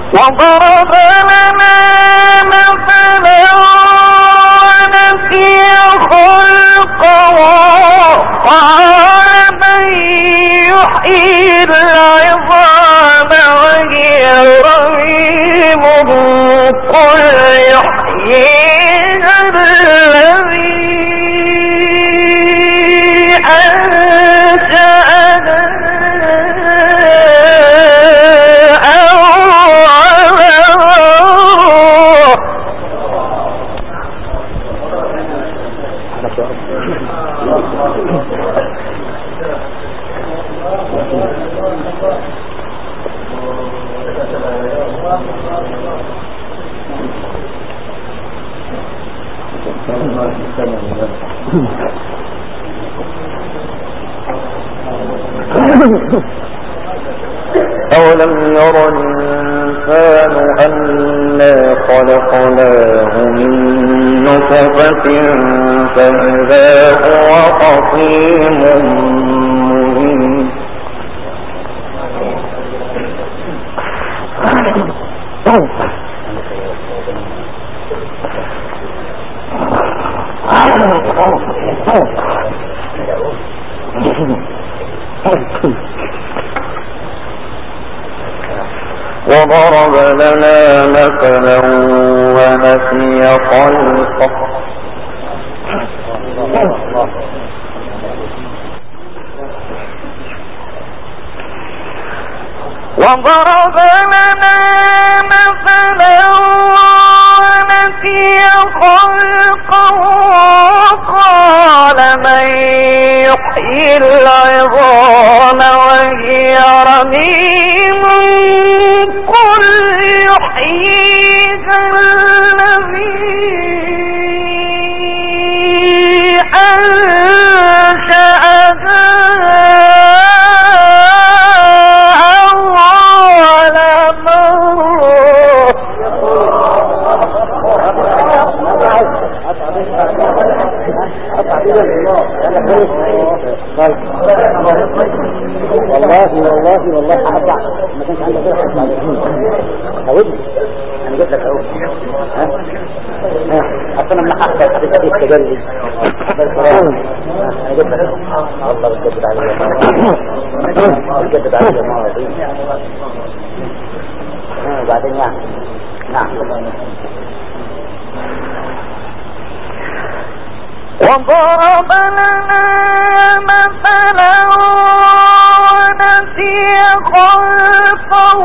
وضرب لنا مثلا ونسي خلقه قال من يحيي العظام وهي رميم قل يحييها الذي أنشأها أولم ير الإنسان أنا خلقناه من نطفة فإذا هو خصيم مبين وضرب لنا مثلا ونسي خلقه وضرب لنا مثلا ونسي خلقه قال من يحيي العظام وهي رميم قل يحييها الذي أنشأها والله أرجع ما كانش عندك غير حاجة حاولني أنا جبت لك أول أصلا من أحسن حديث التجلي أنا جبت لك والله بتجدد علي بتجدد علي وبعدين يعني نعم وضرب لنا مثلا ونسي خلقه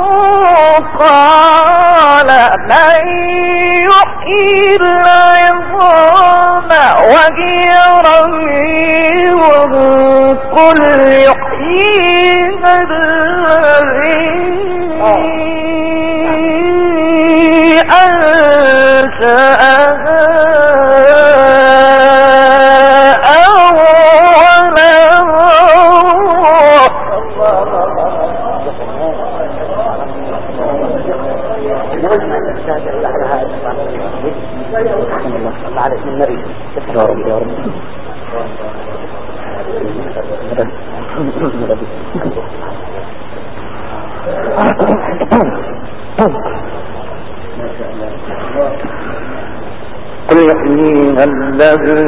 قال من يحيي العظام وهي رميم قل يحييها الذي أنشأها على اسم النبي يا رب يا رب قل يحييها الذي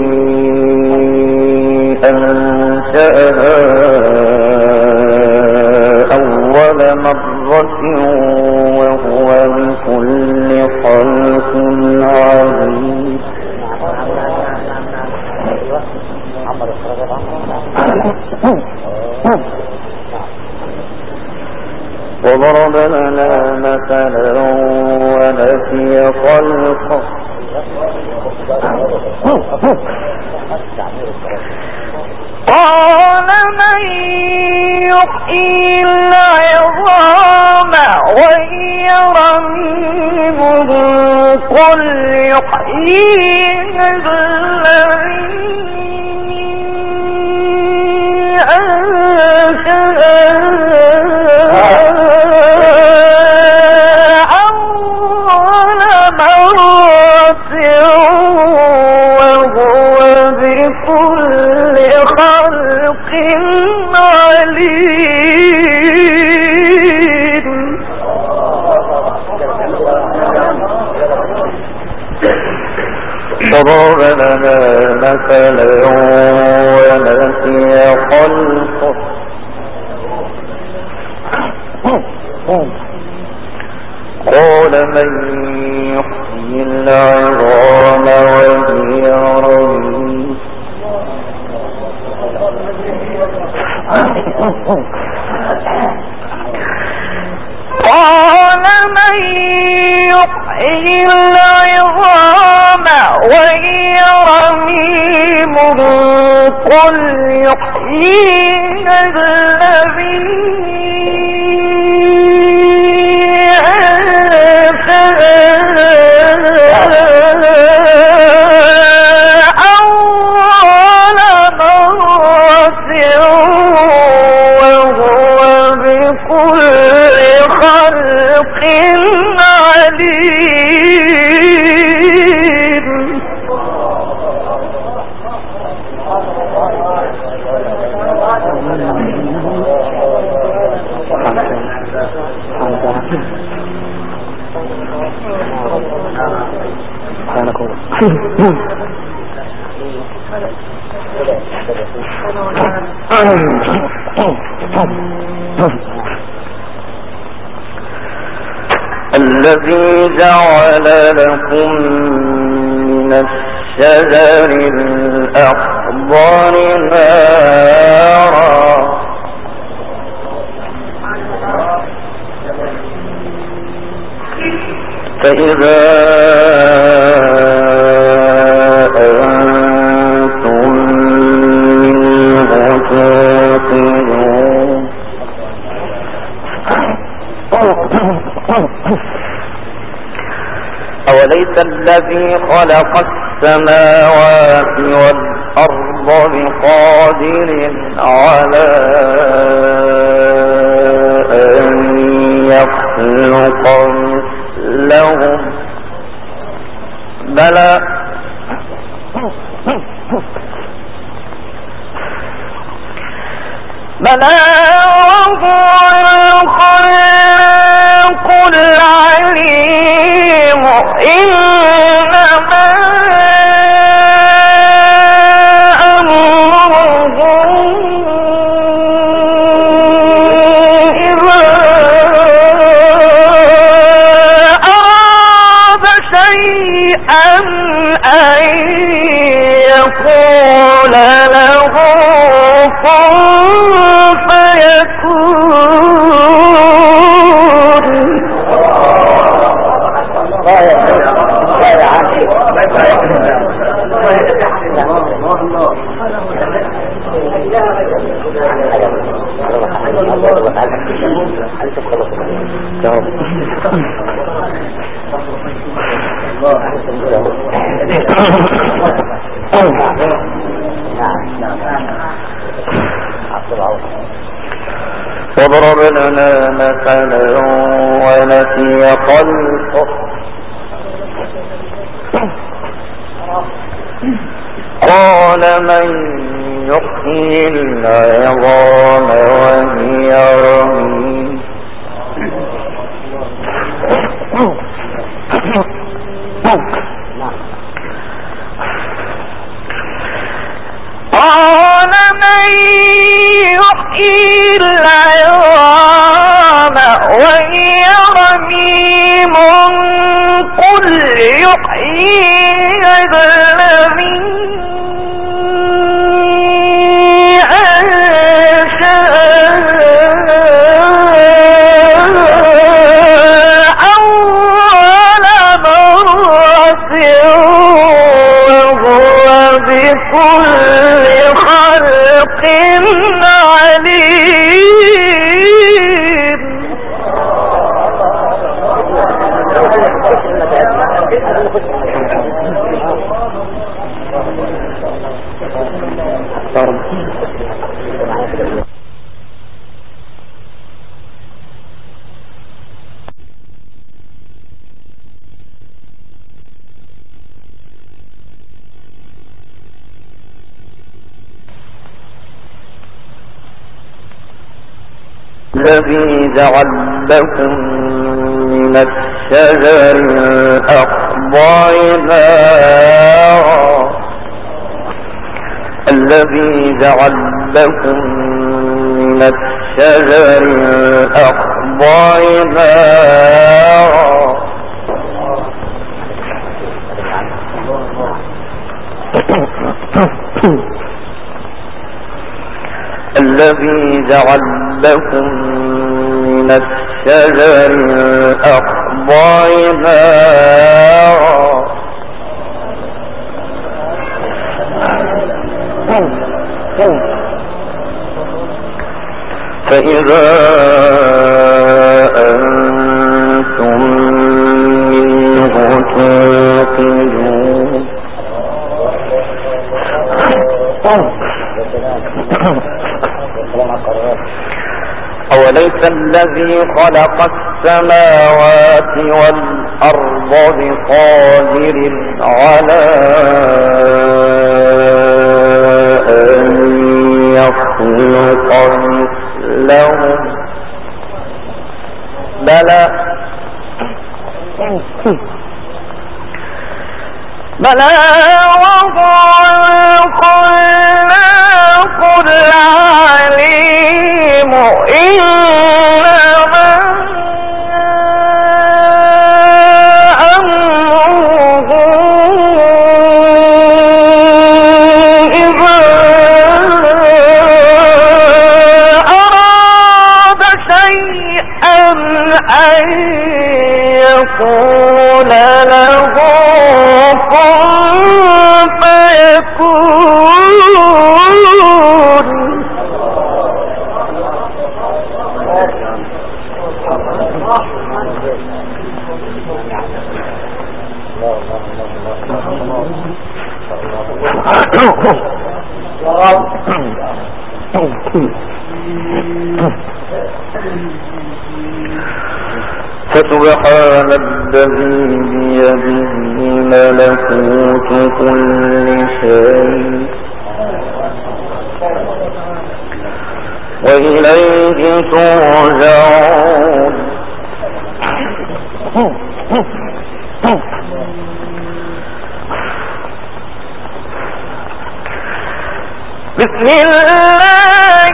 أنشأها أول مرة وهو بكل خلق عليم وضرب لنا مثلا ونسي خلقه قال من يحيي العظام وهي رميم قل يحييها الذي خلق عليم ضرب لنا مثلا ونسي خلقه قال من يحيي العظام وهي رميم قال من يحيي العظام وهي رميم قل يحييها الذي أول مرة وهو بكل خلق عليم. الذي جعل لكم من الشجر الأخضر نارا فإذا أنتم منه توقدون أوليس الذي خلق السماوات والأرض بقادر على أن يخلق مثلهم بلى وهو الخالق العليم. إنما أمره إذا أراد شيئا أن يقول له كن وضرب لنا مثلا ونسي خلقه قال من يحيي العظام وهي رميم قال من يحيي العظام وهي رميم قل يحييها الذي بكل خلق عليم. الذي جعل لكم من الشجر الأخضر نارا الذي جعل لكم من الشجر الأخضر نارا الذي جعل لكم من الشجر الأخضر نارا فإذا أنتم منه توقدون أوليس الذي خلق السماوات والأرض بقادر على أن يخلق مثلهم بلى وهو الخلاق العليم إنما أمره إذا أراد شيئا أن يقول له كن فيكون فسبحان الذي بيده ملكوت كل شيء وإليه ترجعون بسم الله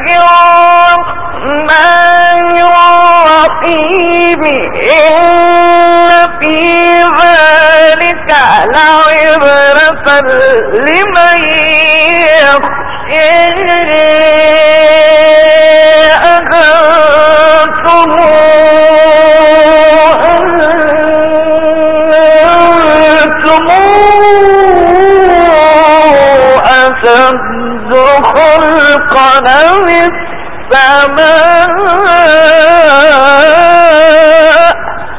الرحمن الرحيم إن في ذلك لعبرة لمن يخشى أنتم أشد خلقا من السماء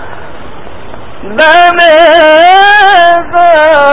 بناها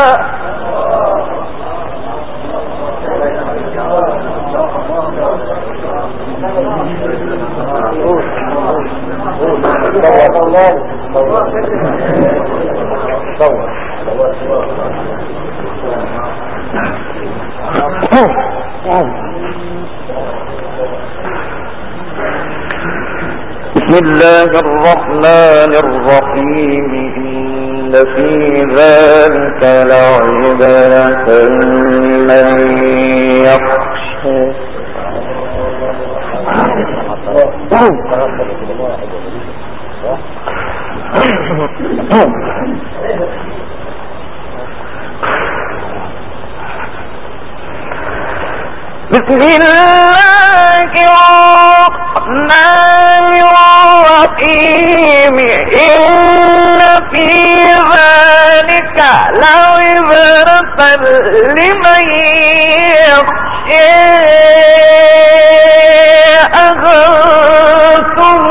بسم الله الرحمن الرحيم إن في ذلك لعبرة لمن يخشى بسم الله الرحمن الرحيم إن في ذلك لعبرة لمن يخشى أنتم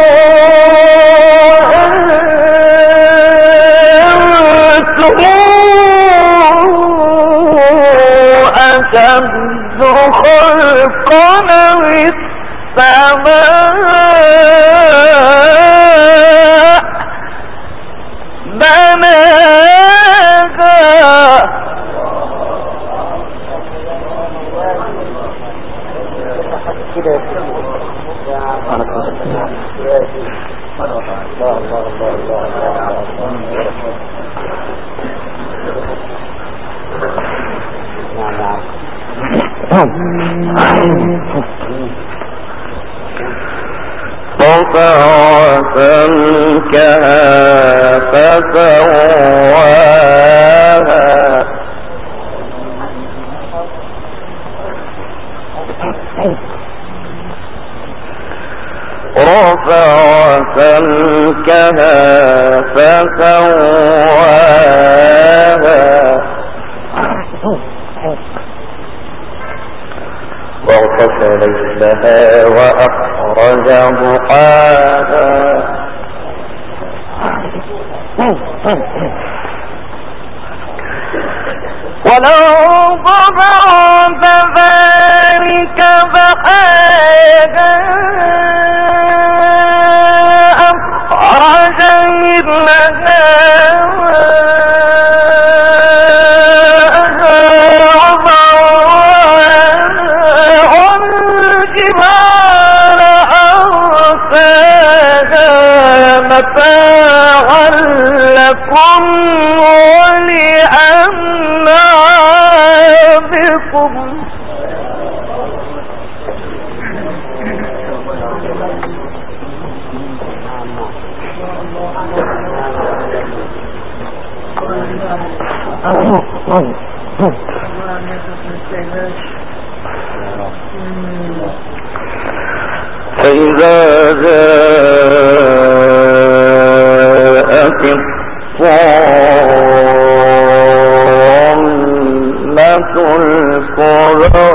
أشد خلقا من السماء بناها فسواها رفع سمكها فسواها وأغطش ليلها وأخرج ضحاها والأرض بعد ذلك دحاها أخرج منها والجبال أرساها متاعا لكم ولأنعامكم فإذا جاءت الطامة الكبرى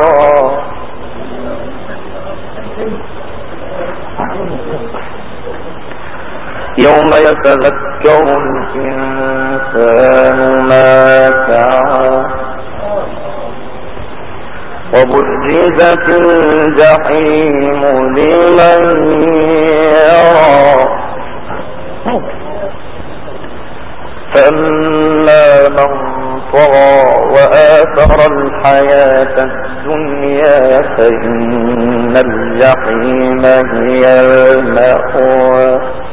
يوم يتذكر الإنسان ما سعى وبرزت الجحيم لمن يرى فأما من طغى وآثر الحياة الدنيا فإن الجحيم هي المأوى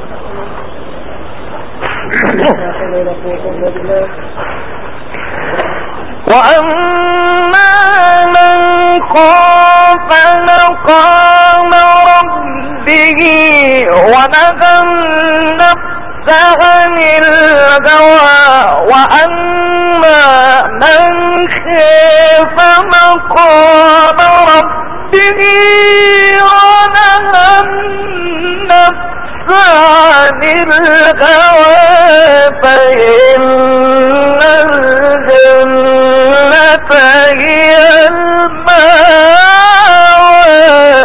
وأما من خاف مقام ربه ونهى النفس عن الهوى وأما من خاف مقام ربه ونهى النفس عن الهوى فإن الجنة هي المأوى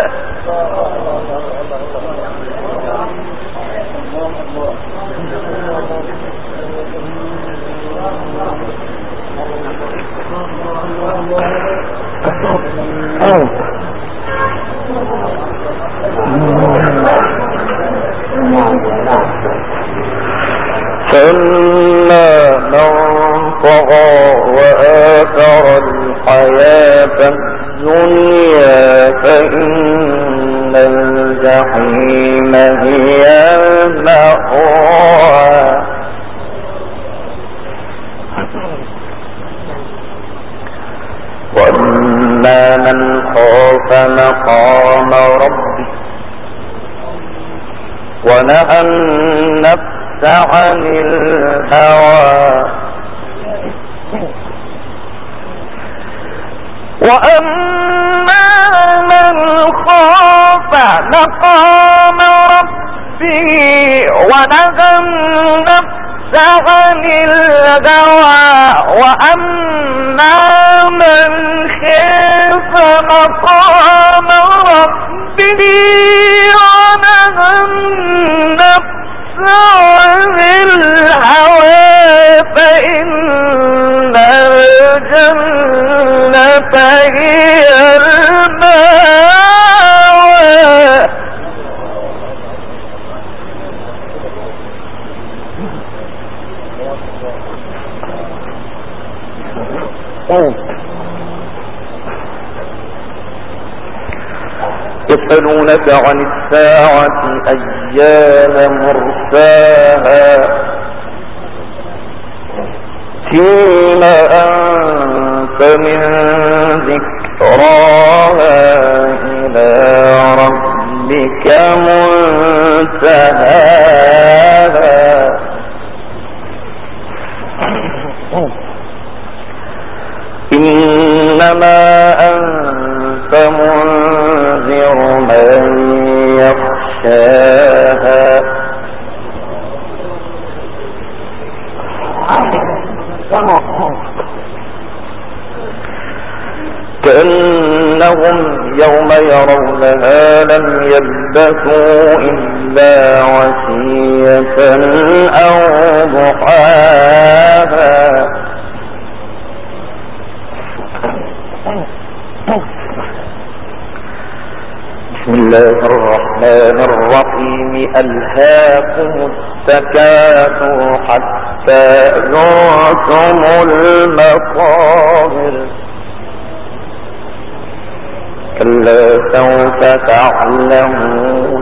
فإما من طغى وآثر الحياة الدنيا فإن الجحيم هي المأوى وأما من خاف مقام ربه ونهى النفس عن الهوى وأما من خاف مقام ربه ونهى النفس عن الهوى وأما من خاف مقام ربه ونهى النفس عن الهوى فإن الجنة هي المأوى يسألونك عن الساعة أيان مرساها فيما أنت من ذكراها إلى ربك منتهاها إنما أنت منذر من يخشاها كأنهم يوم يرونها لم يلبثوا إلا عشية أو ضحاها بسم الله الرحمن الرحيم ألهاكم التكاثر حتى زرتم المقابر كلا سوف تعلمون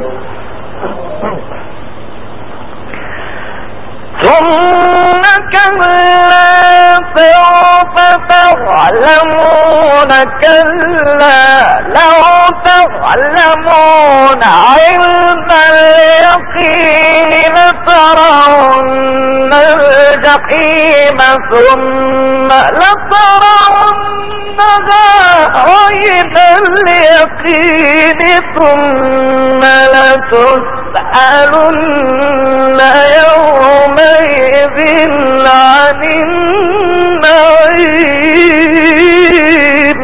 ثم كلا سوف تعلمون كلا لو تعلمون علم اليقين لترون الجحيم ثم لترونها عين اليقين ثم لتسألن يومئذ عن النعيم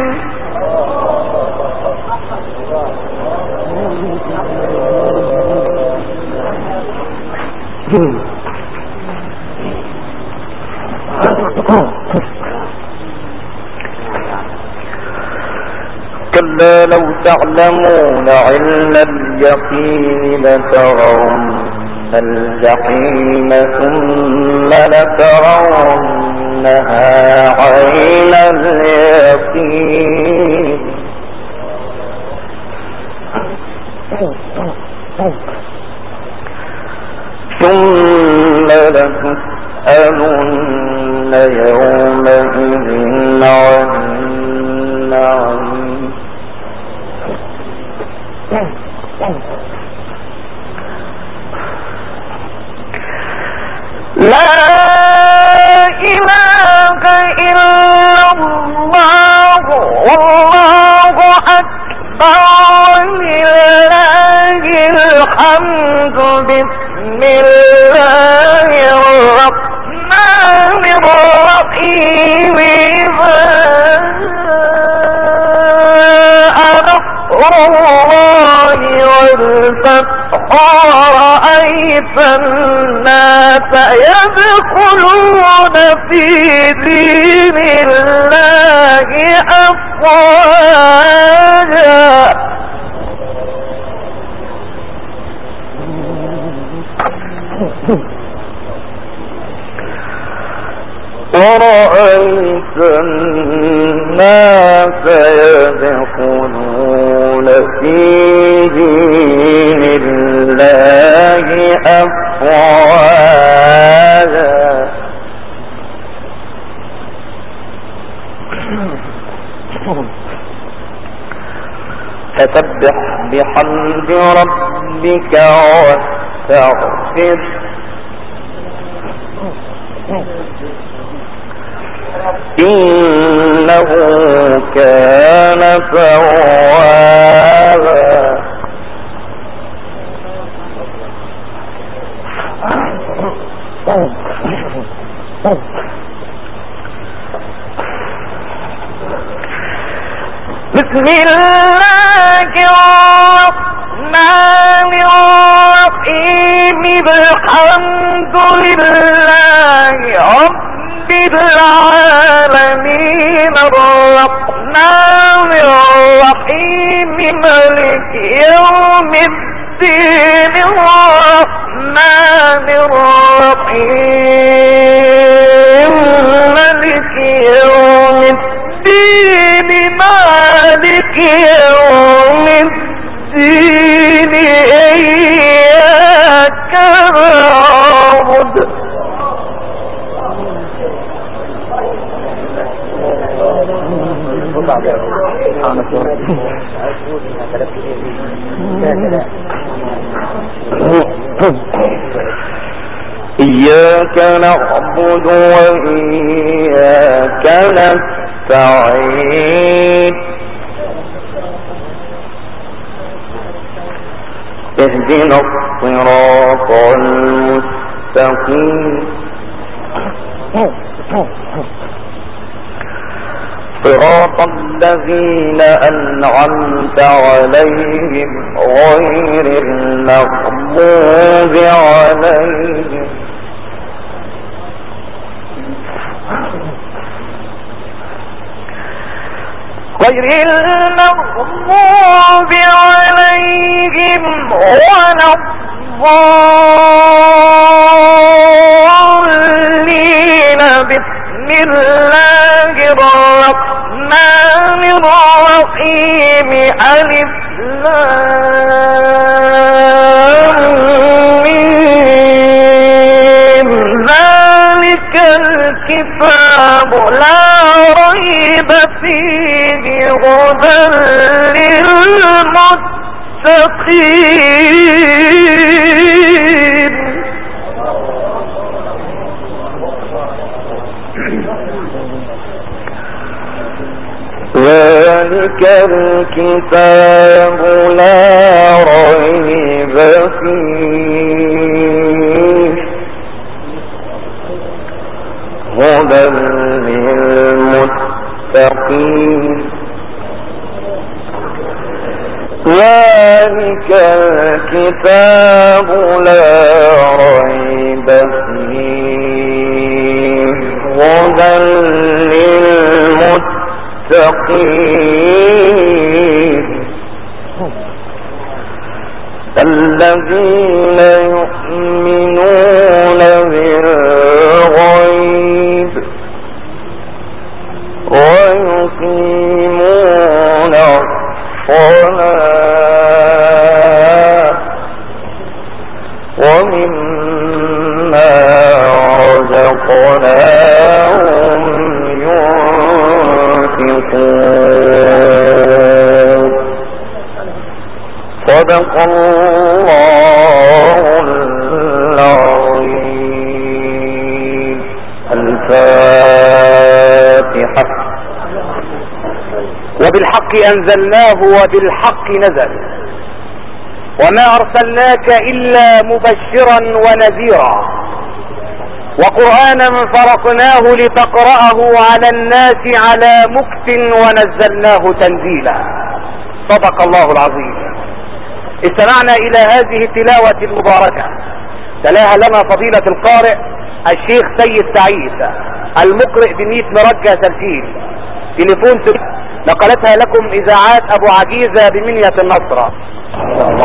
كلا لو تعلمون علم اليقين لترون الجحيم ثم لترونها عين اليقين ثم لتسألن يومئذ عن النعيم لا إله إلا الله والله أكبر ولله الحمد بسم الله الرحمن الرحيم الله والفتح رأيت الناس يدخلون في دين الله أفواجا ورأيت الناس يدخلون في دين الله أفواجا فسبح بحمد ربك واستغفر إنه كان توابا بسم الله الرحمن الرحيم الحمد لله رب العالمين الرحمن الرحيم مالك يوم الدين الرحمن الرحيم مالك يوم الدين مالك يوم الدين نعبد إياك نعبد وإياك نستعين اهدنا الصراط المستقيم صراط الذين أنعمت عليهم غير المغضوب عليهم ولا الضالين. بسم الله الرحمن الرحيم ألف لام ميم ذلك الكتاب لا ريب فيه هدى للمتقين. ذلك الكتاب لا ريب فيه هدى للمتقين. ذلك الكتاب لا ريب فيه هدى للمتقين الذين يؤمنون بالغيب ويقيمون الصلاة ومما رزقناهم ينفقون. صدق الله العظيم. الفاتحة. وبالحق أنزلناه وبالحق نزل وما أرسلناك إلا مبشرا ونذيرا وقرآنا فرقناه لتقرأه على الناس على مكث ونزلناه تنزيلا. صدق الله العظيم. استمعنا إلى هذه التلاوة المباركة تلاها لنا فضيلة القارئ الشيخ سيد سعيد المقرئ ب100 مرجى ترتيل. تليفون نقلتها لكم إذاعات أبو عجيزة بمنية النصرة.